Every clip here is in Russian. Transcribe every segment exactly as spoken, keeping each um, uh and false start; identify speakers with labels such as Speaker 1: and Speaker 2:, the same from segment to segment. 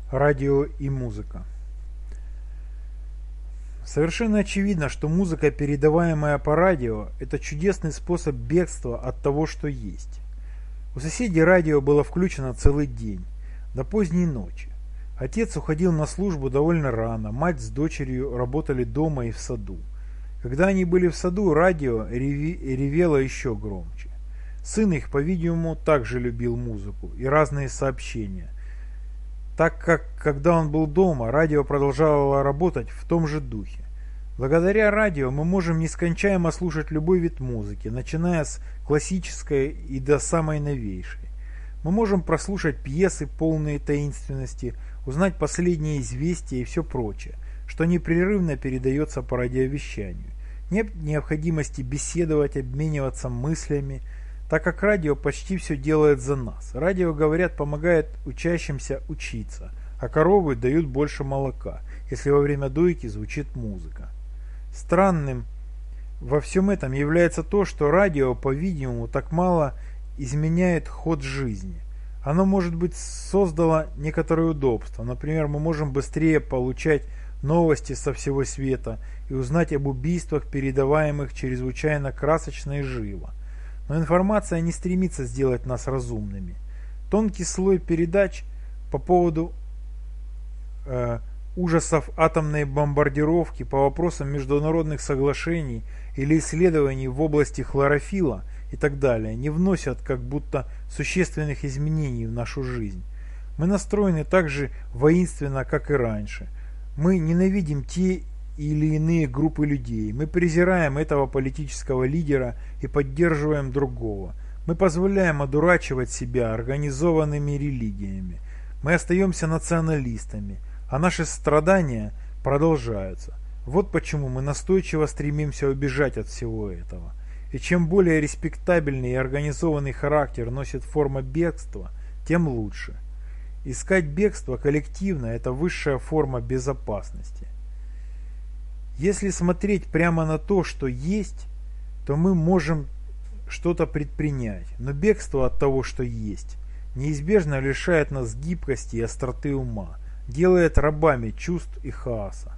Speaker 1: Радио и музыка. Совершенно очевидно, что музыка, передаваемая по радио, это чудесный способ бегства от того, что есть. У соседей радио было включено целый день, до поздней ночи. Отец уходил на службу довольно рано, мать с дочерью работали дома и в саду. Когда они были в саду, радио реви- ревело еще громче. Сын их, по-видимому, также любил музыку и разные сообщения, так как, когда он был дома, радио продолжало работать в том же духе. Благодаря радио мы можем нескончаемо слушать любой вид музыки, начиная с классической и до самой новейшей. Мы можем прослушать пьесы, полные таинственности, узнать последние известия и все прочее, что непрерывно передается по радиовещанию. Нет необходимости беседовать, обмениваться мыслями, так как радио почти все делает за нас. Радио, говорят, помогает учащимся учиться, а коровы дают больше молока, если во время дойки звучит музыка. Странным во всем этом является то, что радио, по-видимому, так мало изменяет ход жизни. Оно, может быть, создало некоторые удобства. Например, мы можем быстрее получать новости со всего света и узнать об убийствах, передаваемых чрезвычайно красочно и живо. Но информация не стремится сделать нас разумными. Тонкий слой передач по поводу э, ужасов атомной бомбардировки, по вопросам международных соглашений или исследований в области хлорофилла и так далее не вносят как будто существенных изменений в нашу жизнь. Мы настроены так же воинственно, как и раньше. Мы ненавидим те или иные группы людей. Мы презираем этого политического лидера и поддерживаем другого. Мы позволяем одурачивать себя организованными религиями. Мы остаемся националистами, а наши страдания продолжаются. Вот почему мы настойчиво стремимся убежать от всего этого. И чем более респектабельный и организованный характер носит форма бегства, тем лучше. Искать бегство коллективно – это высшая форма безопасности. Если смотреть прямо на то, что есть, то мы можем что-то предпринять, но бегство от того, что есть, неизбежно лишает нас гибкости и остроты ума, делает рабами чувств и хаоса.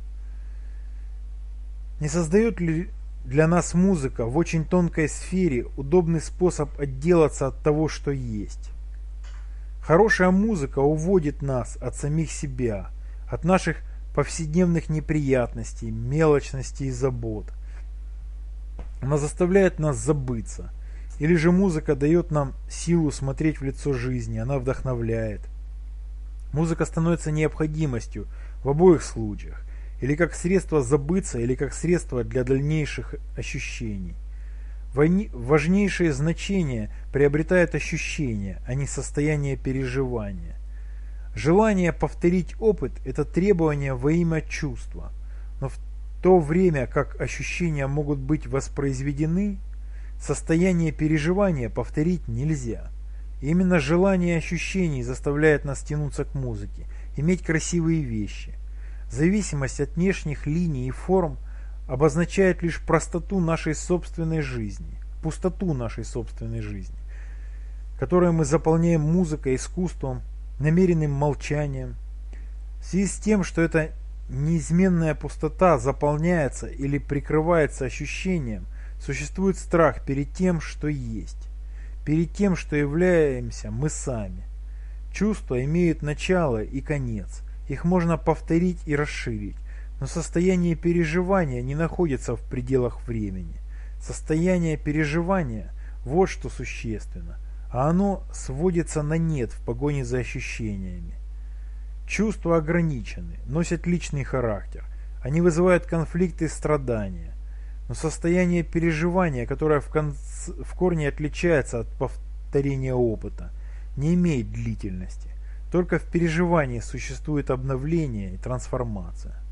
Speaker 1: Не создает ли для нас музыка в очень тонкой сфере удобный способ отделаться от того, что есть? Хорошая музыка уводит нас от самих себя, от наших повседневных неприятностей, мелочностей и забот. Она заставляет нас забыться. Или же музыка дает нам силу смотреть в лицо жизни, она вдохновляет. Музыка становится необходимостью в обоих случаях. Или как средство забыться, или как средство для дальнейших ощущений. Важнейшее значение приобретает ощущение, а не состояние переживания. Желание повторить опыт – это требование во имя чувства, но в то время как ощущения могут быть воспроизведены, состояние переживания повторить нельзя. И именно желание ощущений заставляет нас тянуться к музыке, иметь красивые вещи. Зависимость от внешних линий и форм обозначает лишь простоту нашей собственной жизни, пустоту нашей собственной жизни, которую мы заполняем музыкой, искусством, намеренным молчанием. В связи с тем, что эта неизменная пустота заполняется или прикрывается ощущением, существует страх перед тем, что есть, перед тем, что являемся мы сами. Чувства имеют начало и конец, их можно повторить и расширить, но состояние переживания не находится в пределах времени. Состояние переживания – вот что существенно. А оно сводится на нет в погоне за ощущениями. Чувства ограничены, носят личный характер, они вызывают конфликты и страдания. Но состояние переживания, которое в, конце, в корне отличается от повторения опыта, не имеет длительности. Только в переживании существует обновление и трансформация.